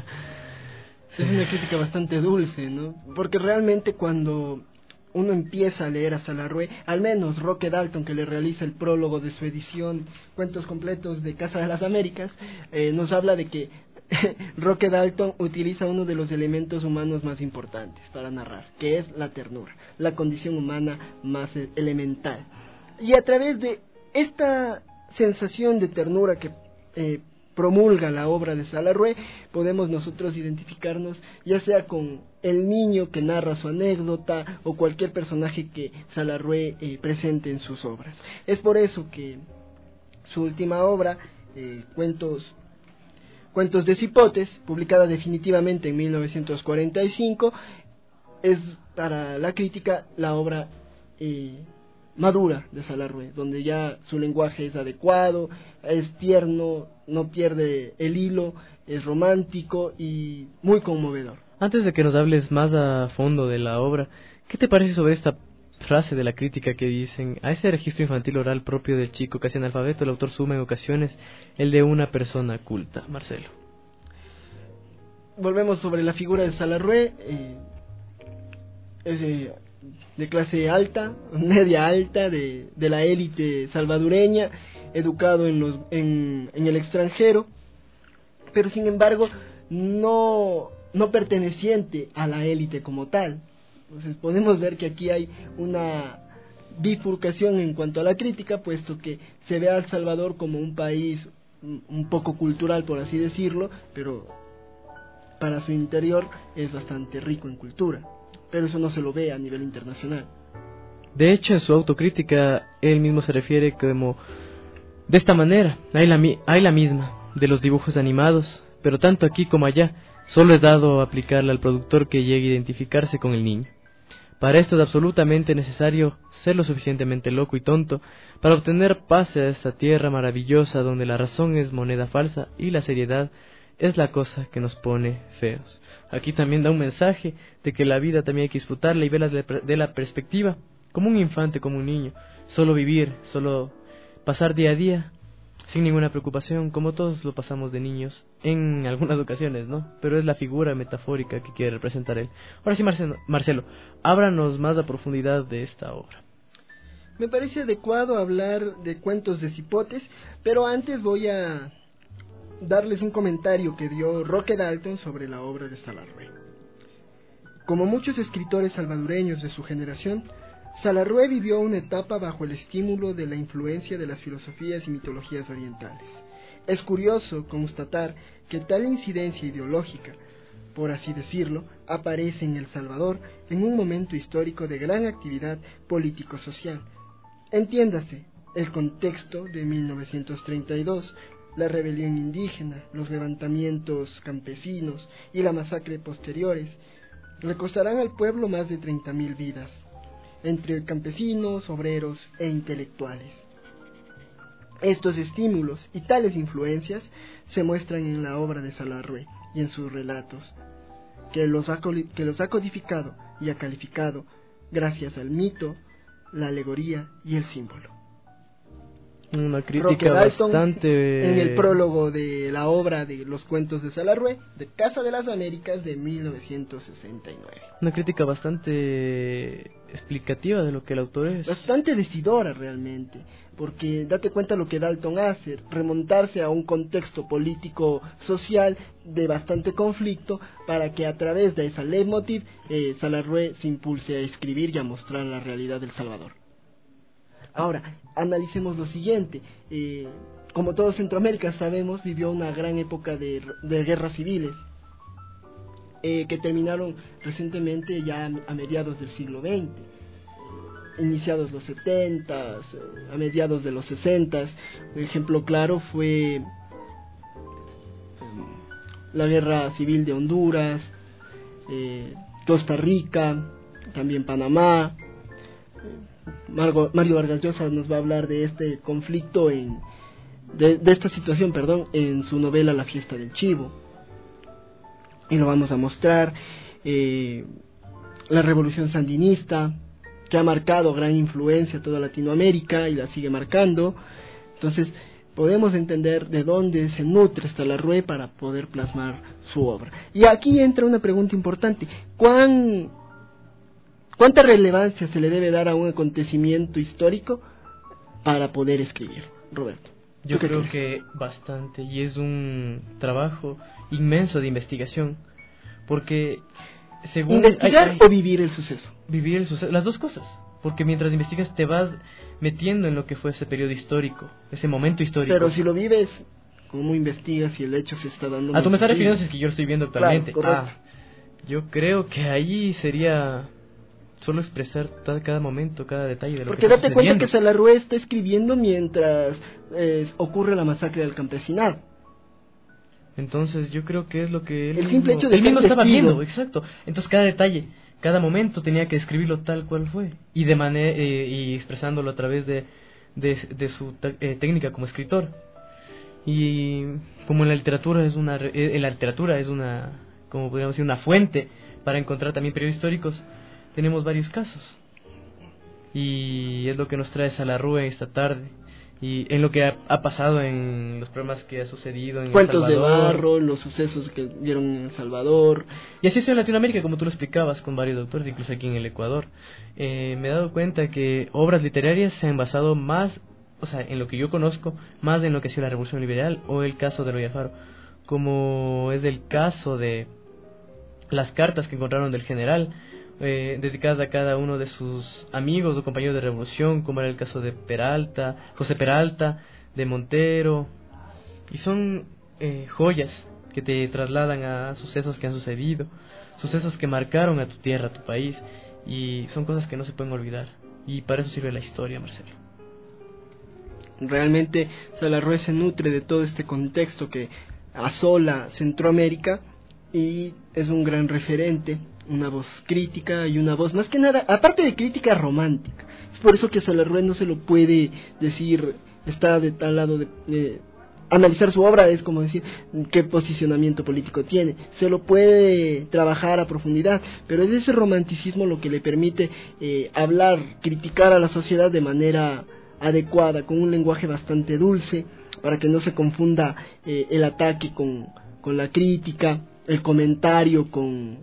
Es una crítica bastante dulce, ¿no? Porque realmente cuando uno empieza a leer a Salarrué, al menos Roque Dalton, que le realiza el prólogo de su edición Cuentos Completos de Casa de las Américas, eh, nos habla de que Roque Dalton utiliza uno de los elementos humanos más importantes para narrar, que es la ternura, la condición humana más elemental. Y a través de esta sensación de ternura que eh, promulga la obra de Salarrué, podemos nosotros identificarnos ya sea con el niño que narra su anécdota o cualquier personaje que Salarrué eh, presente en sus obras. Es por eso que su última obra, eh, Cuentos Cuentos de Cipotes, publicada definitivamente en mil novecientos cuarenta y cinco, es para la crítica la obra eh, madura de Salarrué, donde ya su lenguaje es adecuado, es tierno, no pierde el hilo, es romántico y muy conmovedor. Antes de que nos hables más a fondo de la obra, ¿qué te parece sobre esta frase de la crítica que dicen: a ese registro infantil oral propio del chico casi analfabeto, el autor suma en ocasiones el de una persona culta? Marcelo. Volvemos sobre la figura de Salarrué. Eh, es de, de clase alta, media alta, de, de la élite salvadoreña, educado en, los, en, en el extranjero, pero sin embargo no, no perteneciente a la élite como tal. Entonces podemos ver que aquí hay una bifurcación en cuanto a la crítica, puesto que se ve a El Salvador como un país un poco cultural, por así decirlo, pero para su interior es bastante rico en cultura, pero eso no se lo ve a nivel internacional. De hecho, en su autocrítica, él mismo se refiere como: de esta manera, hay la, mi- hay la misma de los dibujos animados, pero tanto aquí como allá, solo es dado aplicarla al productor que llegue a identificarse con el niño. Para esto es absolutamente necesario ser lo suficientemente loco y tonto para obtener pase a esa tierra maravillosa donde la razón es moneda falsa y la seriedad es la cosa que nos pone feos. Aquí también da un mensaje de que la vida también hay que disfrutarla y verla de la perspectiva, como un infante, como un niño. Solo vivir, solo pasar día a día sin ninguna preocupación, como todos lo pasamos de niños, en algunas ocasiones, ¿no? Pero es la figura metafórica que quiere representar él. Ahora sí, Marcelo, Marcelo, ábranos más a profundidad de esta obra. Me parece adecuado hablar de cuentos de cipotes, pero antes voy a darles un comentario que dio Roque Dalton sobre la obra de Salarrué. Como muchos escritores salvadoreños de su generación, Salarrué vivió una etapa bajo el estímulo de la influencia de las filosofías y mitologías orientales. Es curioso constatar que tal incidencia ideológica, por así decirlo, aparece en El Salvador en un momento histórico de gran actividad político-social. Entiéndase, el contexto de mil novecientos treinta y dos, la rebelión indígena, los levantamientos campesinos y la masacre posteriores, le costarán al pueblo más de treinta mil vidas, entre campesinos, obreros e intelectuales. Estos estímulos y tales influencias se muestran en la obra de Salarrué y en sus relatos, que los ha, que los ha codificado y ha calificado gracias al mito, la alegoría y el símbolo. Una crítica bastante... En el prólogo de la obra de los cuentos de Salarrué, de Casa de las Américas, de mil novecientos sesenta y nueve. Una crítica bastante explicativa de lo que el autor es. Bastante decidora realmente, porque date cuenta lo que Dalton hace, remontarse a un contexto político-social de bastante conflicto, para que a través de esa leitmotiv eh, Salarrué se impulse a escribir y a mostrar la realidad del Salvador. Ahora, analicemos lo siguiente. Eh, como todo Centroamérica sabemos, vivió una gran época de, de guerras civiles, eh, que terminaron recientemente ya a mediados del siglo veinte, eh, iniciados los setentas, eh, a mediados de los sesentas. Un ejemplo claro fue eh, la guerra civil de Honduras, eh, Costa Rica, también Panamá. Margo, Mario Vargas Llosa nos va a hablar de este conflicto, en, de, de esta situación, perdón, en su novela La Fiesta del Chivo. Y lo vamos a mostrar. Eh, la Revolución Sandinista, que ha marcado gran influencia a toda Latinoamérica y la sigue marcando. Entonces, podemos entender de dónde se nutre Salarrué para poder plasmar su obra. Y aquí entra una pregunta importante. ¿Cuán... ¿Cuánta relevancia se le debe dar a un acontecimiento histórico para poder escribir, Roberto? Yo creo crees? que bastante, y es un trabajo inmenso de investigación, porque según... ¿Investigar hay, hay, o vivir el suceso? Vivir el suceso, las dos cosas, porque mientras investigas te vas metiendo en lo que fue ese periodo histórico, ese momento histórico. Pero si lo vives, ¿cómo investigas si el hecho se está dando? Ah, tú me estás refiriendo si es que yo lo estoy viendo actualmente. Claro, correcto. Ah, yo creo que ahí sería... solo expresar todo, cada momento, cada detalle de lo Porque que está date cuenta que Salarrué está escribiendo mientras eh, ocurre la masacre del campesinado. Entonces yo creo que es lo que él el mismo, simple hecho de él mismo estaba testigo. viendo, exacto. Entonces cada detalle, cada momento tenía que describirlo tal cual fue, y de manera eh, y expresándolo a través de de, de su eh, técnica como escritor. Y como en la literatura es una eh, en la literatura es una, como podríamos decir, una fuente para encontrar también periodos históricos. Tenemos varios casos, y es lo que nos trae Salarrué esta tarde, y en lo que ha, ha pasado en los problemas que ha sucedido en Cuentos El Salvador. de barro, los sucesos que dieron en El Salvador. Y así es en Latinoamérica, como tú lo explicabas con varios autores, incluso aquí en el Ecuador. Eh, me he dado cuenta que obras literarias se han basado más, o sea, en lo que yo conozco, más en lo que ha sido la Revolución Liberal o el caso de Eloy Alfaro, como es el caso de las cartas que encontraron del general, Eh, dedicadas a cada uno de sus amigos o compañeros de revolución, como era el caso de Peralta, José Peralta, de Montero, y son eh, joyas que te trasladan a sucesos que han sucedido, sucesos que marcaron a tu tierra, a tu país, y son cosas que no se pueden olvidar, y para eso sirve la historia, Marcelo. Realmente Salarrué se nutre de todo este contexto que asola Centroamérica, y es un gran referente, una voz crítica y una voz más que nada, aparte de crítica, romántica. Es por eso que a Salarrué no se lo puede decir, está de tal lado de, de analizar su obra, es como decir qué posicionamiento político tiene. Se lo puede trabajar a profundidad, pero es ese romanticismo lo que le permite eh, hablar, criticar a la sociedad de manera adecuada, con un lenguaje bastante dulce, para que no se confunda eh, el ataque con, con la crítica, el comentario con,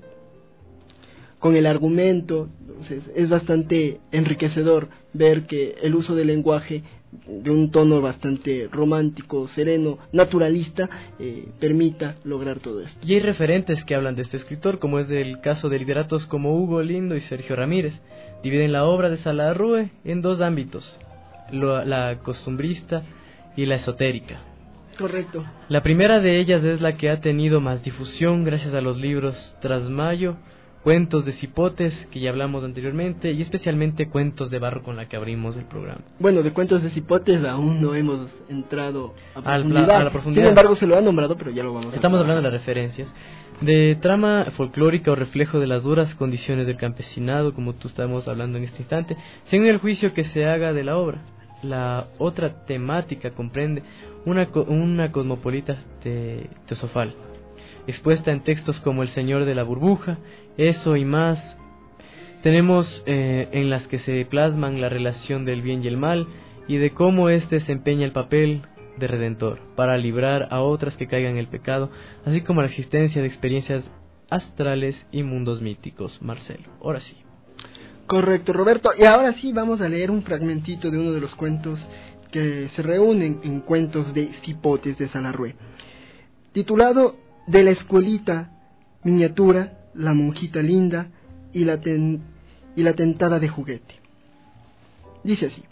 con el argumento. Entonces, es bastante enriquecedor ver que el uso del lenguaje de un tono bastante romántico, sereno, naturalista, eh, permita lograr todo esto. Y hay referentes que hablan de este escritor, como es el caso de literatos como Hugo Lindo y Sergio Ramírez. Dividen la obra de Salarrué en dos ámbitos, lo, la costumbrista y la esotérica. Correcto. La primera de ellas es la que ha tenido más difusión gracias a los libros Trasmayo, Cuentos de Cipotes, que ya hablamos anteriormente, y especialmente Cuentos de Barro, con la que abrimos el programa. Bueno, de Cuentos de Cipotes aún no hemos entrado a profundidad. A la profundidad. Sin embargo, se lo ha nombrado, pero ya lo vamos a Estamos hablar. hablando de las referencias. De trama folclórica o reflejo de las duras condiciones del campesinado, como tú estamos hablando en este instante, según el juicio que se haga de la obra. La otra temática comprende una, una cosmopolita te, teosofal, expuesta en textos como El Señor de la Burbuja, Eso y más. Tenemos eh, en las que se plasman la relación del bien y el mal, y de cómo éste desempeña el papel de redentor, para librar a otras que caigan en el pecado, así como la existencia de experiencias astrales y mundos míticos. Marcelo, ahora sí. Correcto, Roberto. Y ahora sí vamos a leer un fragmentito de uno de los cuentos que se reúnen en Cuentos de Cipotes de Salarrué, titulado De la escuelita, miniatura, la monjita linda y la, ten, y la tentada de juguete. Dice así: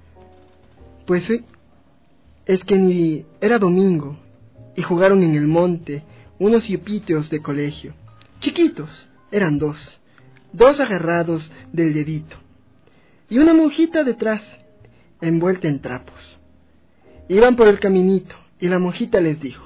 pues eh, es que ni era domingo y jugaron en el monte unos yupiteos de colegio, chiquitos, eran dos, dos agarrados del dedito, y una monjita detrás, envuelta en trapos. Iban por el caminito y la monjita les dijo: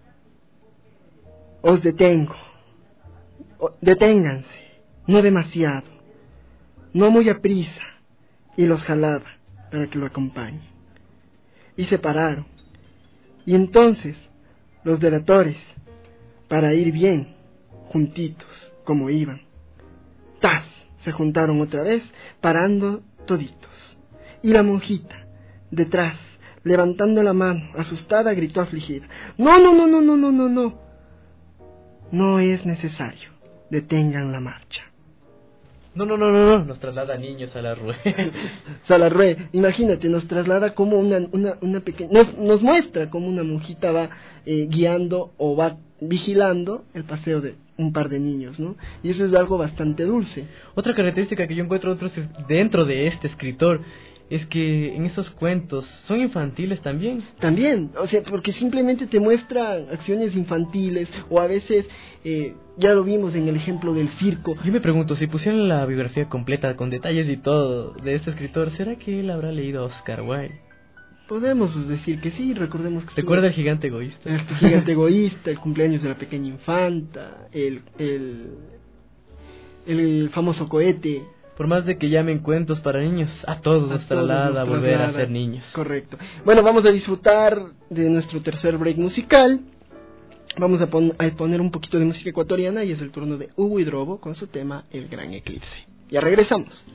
os detengo, deténganse, no demasiado, no muy aprisa, y los jalaba para que lo acompañen. Y se pararon, y entonces los delatores, para ir bien, juntitos, como iban, ¡tas!, se juntaron otra vez, parando toditos. Y la monjita, detrás, levantando la mano, asustada, gritó afligida: no, no, no, no, no, no, no, no, no es necesario, detengan la marcha. No, no, no, no, no, nos traslada niños a Salarrué. Salarrué, imagínate, nos traslada como una, una, una pequeña, nos, nos muestra cómo una monjita va eh, guiando o va vigilando el paseo de un par de niños, ¿no? Y eso es algo bastante dulce. Otra característica que yo encuentro otros dentro de este escritor es que en esos cuentos son infantiles también. También, o sea, porque simplemente te muestran acciones infantiles, o a veces, eh, ya lo vimos en el ejemplo del circo. Yo me pregunto, si pusieran la biografía completa con detalles y todo de este escritor, ¿será que él habrá leído a Oscar Wilde? Podemos decir que sí, recordemos que... ¿Recuerda el gigante egoísta? El gigante egoísta, el cumpleaños de la pequeña infanta, el, el, el famoso cohete. Por más de que llamen cuentos para niños, a todos nos traslada a volver a ser niños. Correcto. Bueno, vamos a disfrutar de nuestro tercer break musical. Vamos a, pon- a poner un poquito de música ecuatoriana y es el turno de Hugo Hidrobo con su tema El Gran Eclipse. Ya regresamos.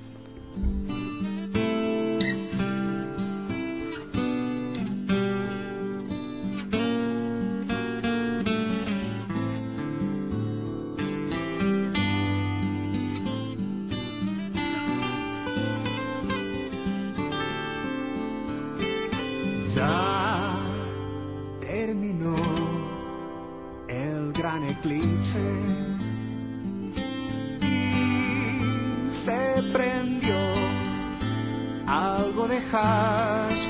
Ya terminó el gran eclipse y se prendió algo de hash.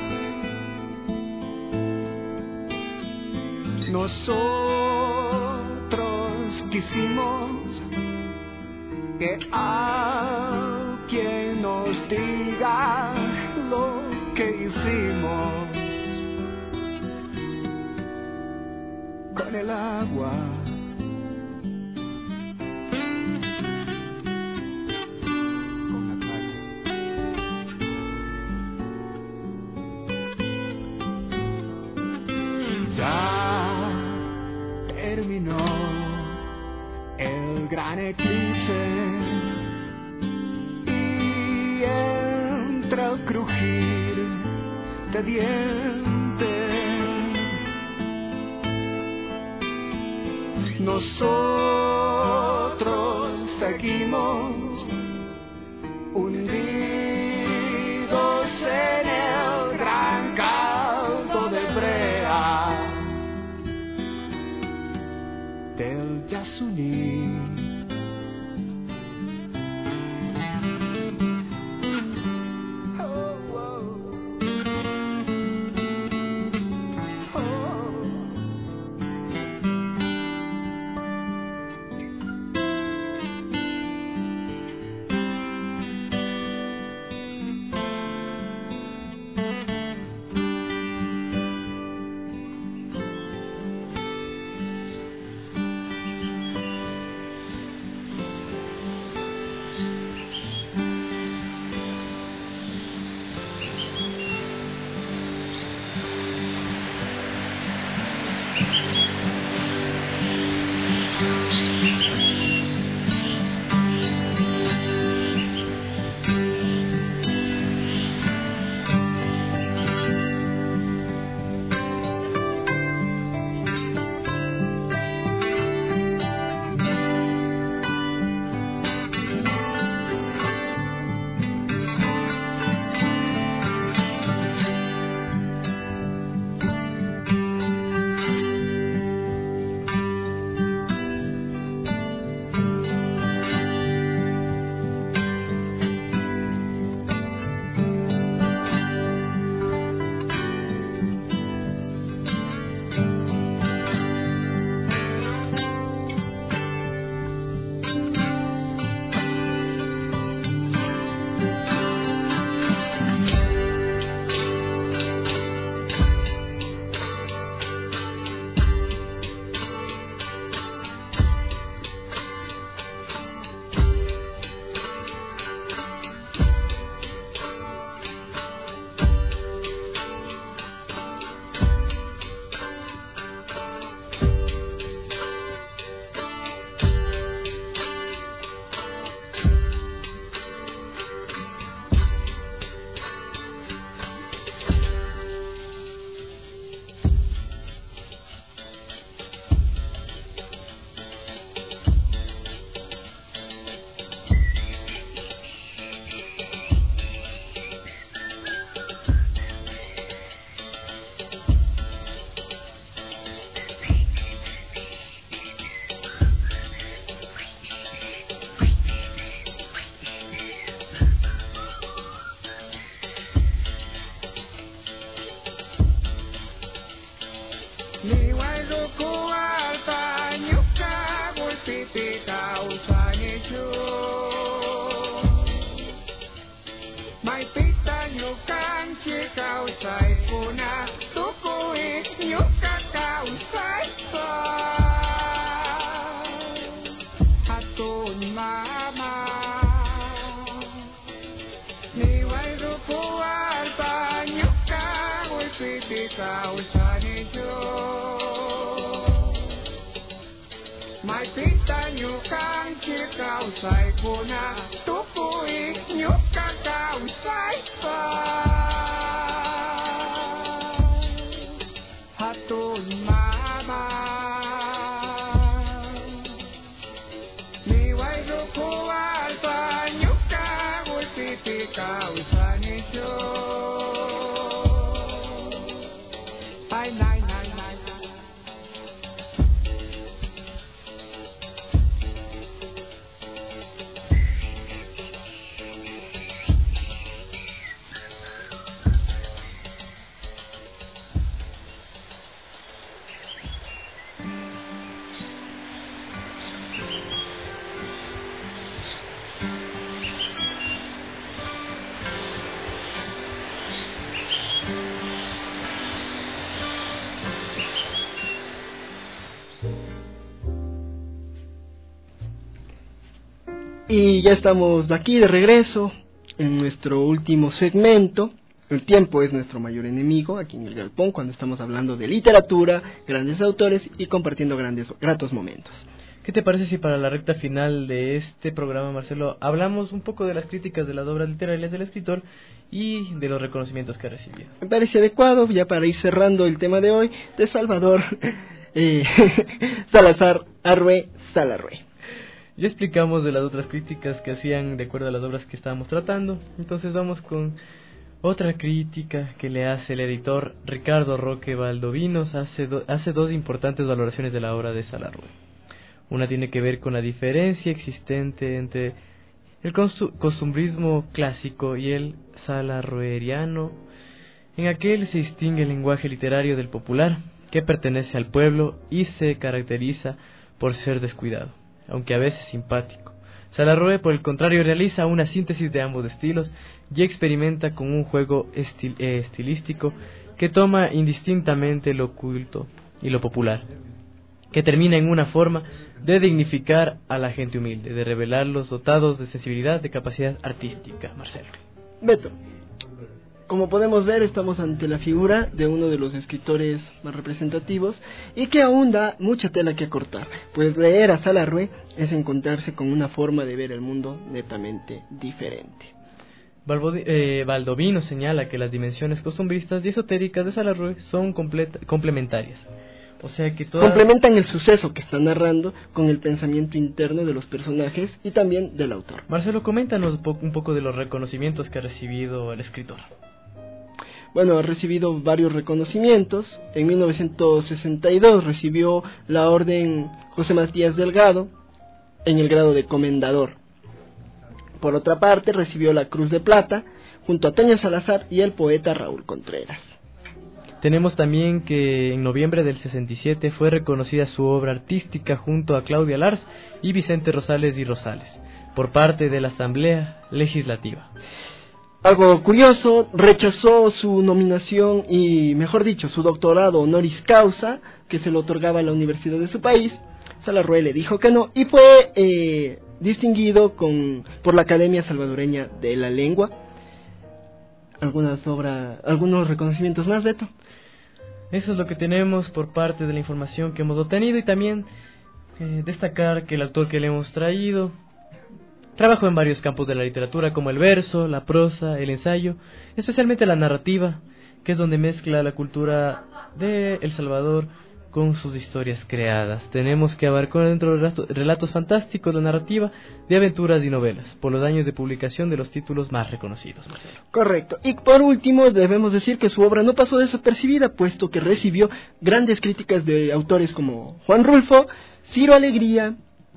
Nosotros quisimos que alguien nos diga lo que hicimos con el agua. Con la playa. Ya terminó el gran eclipse y entre el crujir de dientes nosotros seguimos hundidos en el gran caldo de brea del Yasuní. Y ya estamos aquí de regreso en nuestro último segmento. El tiempo es nuestro mayor enemigo aquí en el Galpón cuando estamos hablando de literatura, grandes autores y compartiendo grandes, gratos momentos. ¿Qué te parece si para la recta final de este programa, Marcelo, hablamos un poco de las críticas de las obras literarias del escritor y de los reconocimientos que ha recibido? Me parece adecuado, ya para ir cerrando el tema de hoy, de Salvador eh, Salazar Arrué Salarrué. Ya explicamos de las otras críticas que hacían de acuerdo a las obras que estábamos tratando. Entonces vamos con otra crítica que le hace el editor Ricardo Roque Valdovinos. Hace, do, hace dos importantes valoraciones de la obra de Salarrué. Una tiene que ver con la diferencia existente entre el costumbrismo clásico y el salarrueriano. En aquel se distingue el lenguaje literario del popular, que pertenece al pueblo y se caracteriza por ser descuidado, aunque a veces simpático. Salarrué, por el contrario, realiza una síntesis de ambos estilos y experimenta con un juego estil, eh, estilístico que toma indistintamente lo culto y lo popular, que termina en una forma de dignificar a la gente humilde, de revelarlos dotados de sensibilidad, de capacidad artística. Marcelo. Beto, como podemos ver, estamos ante la figura de uno de los escritores más representativos y que aún da mucha tela que cortar, pues leer a Salarrué es encontrarse con una forma de ver el mundo netamente diferente. Eh, Baldovino señala que las dimensiones costumbristas y esotéricas de Salarrué son completa, complementarias. O sea que todas... complementan el suceso que está narrando con el pensamiento interno de los personajes y también del autor. Marcelo, coméntanos un poco de los reconocimientos que ha recibido el escritor. Bueno, ha recibido varios reconocimientos. En mil novecientos sesenta y dos recibió la Orden José Matías Delgado en el grado de comendador. Por otra parte, recibió la Cruz de Plata junto a Toño Salazar y el poeta Raúl Contreras. Tenemos también que en noviembre del sesenta y siete fue reconocida su obra artística junto a Claudia Lars y Vicente Rosales y Rosales por parte de la Asamblea Legislativa. Algo curioso, rechazó su nominación y, mejor dicho, su doctorado honoris causa que se le otorgaba a la universidad de su país. Salarrué le dijo que no y fue eh, distinguido con, por la Academia Salvadoreña de la Lengua. Algunas obras, algunos reconocimientos más, Beto. Eso es lo que tenemos por parte de la información que hemos obtenido y también eh, destacar que el autor que le hemos traído trabajó en varios campos de la literatura como el verso, la prosa, el ensayo, especialmente la narrativa, que es donde mezcla la cultura de El Salvador con sus historias creadas. Tenemos que abarcar dentro de relatos fantásticos la narrativa de aventuras y novelas, por los años de publicación de los títulos más reconocidos, Marcelo. Correcto. Y por último, debemos decir que su obra no pasó desapercibida, puesto que recibió grandes críticas de autores como Juan Rulfo, Ciro Alegría,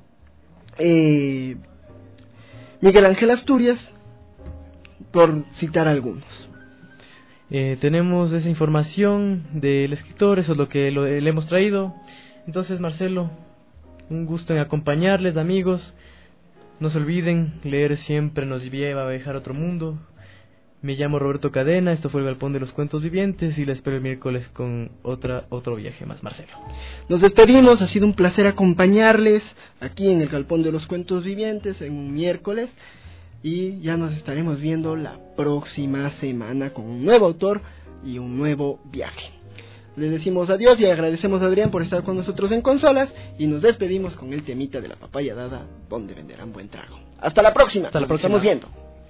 eh, Miguel Ángel Asturias, por citar algunos. Eh, tenemos esa información del escritor, eso es lo que lo, le hemos traído. Entonces, Marcelo, un gusto en acompañarles, amigos. No se olviden, leer siempre nos lleva a viajar a otro mundo. Me llamo Roberto Cadena, esto fue el Galpón de los Cuentos Vivientes y les espero el miércoles con otra otro viaje más, Marcelo. Nos despedimos, ha sido un placer acompañarles aquí en el Galpón de los Cuentos Vivientes en un miércoles. Y ya nos estaremos viendo la próxima semana con un nuevo autor y un nuevo viaje. Les decimos adiós y agradecemos a Adrián por estar con nosotros en consolas. Y nos despedimos con el temita de la papaya dada, donde venderán buen trago. Hasta la próxima. Hasta la nos próxima. Estamos viendo.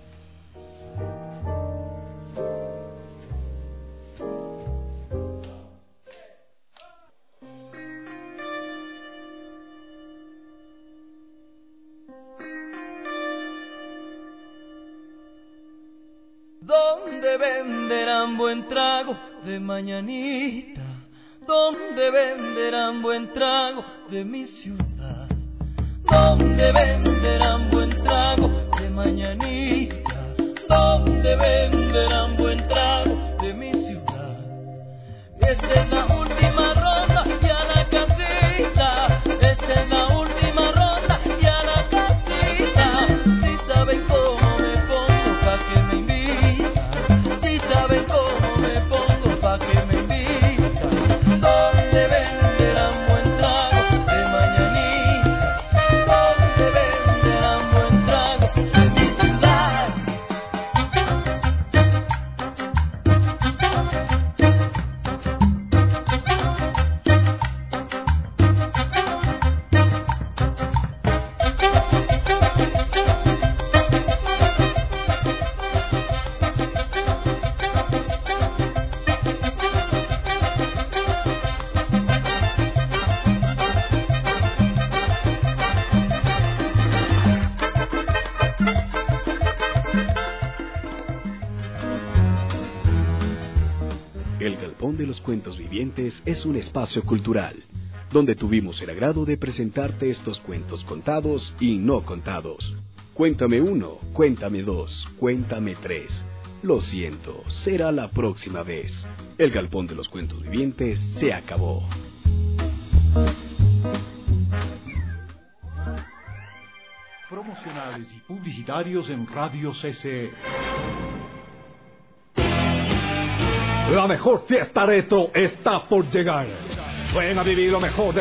Donde venderán buen trago de mañanita, donde venderán buen trago de mi ciudad, donde venderán buen trago de mañanita, donde venderán buen trago de mi ciudad. Esta es la última ronda y a la casita, esta es la última ronda y a la casita. Si saben cómo me pongo pa' que me invitan, si saben cómo me pongo pa' que me invitan. Donde venderán buen trago de mañanita, donde venderán buen trago de mi ciudad. El Galpón de los Cuentos Vivientes es un espacio cultural, donde tuvimos el agrado de presentarte estos cuentos contados y no contados. Cuéntame uno, cuéntame dos, cuéntame tres. Lo siento, será la próxima vez. El Galpón de los Cuentos Vivientes se acabó. Promocionales y publicitarios en Radio C C E. La mejor fiesta retro está por llegar. Ven a vivir lo mejor de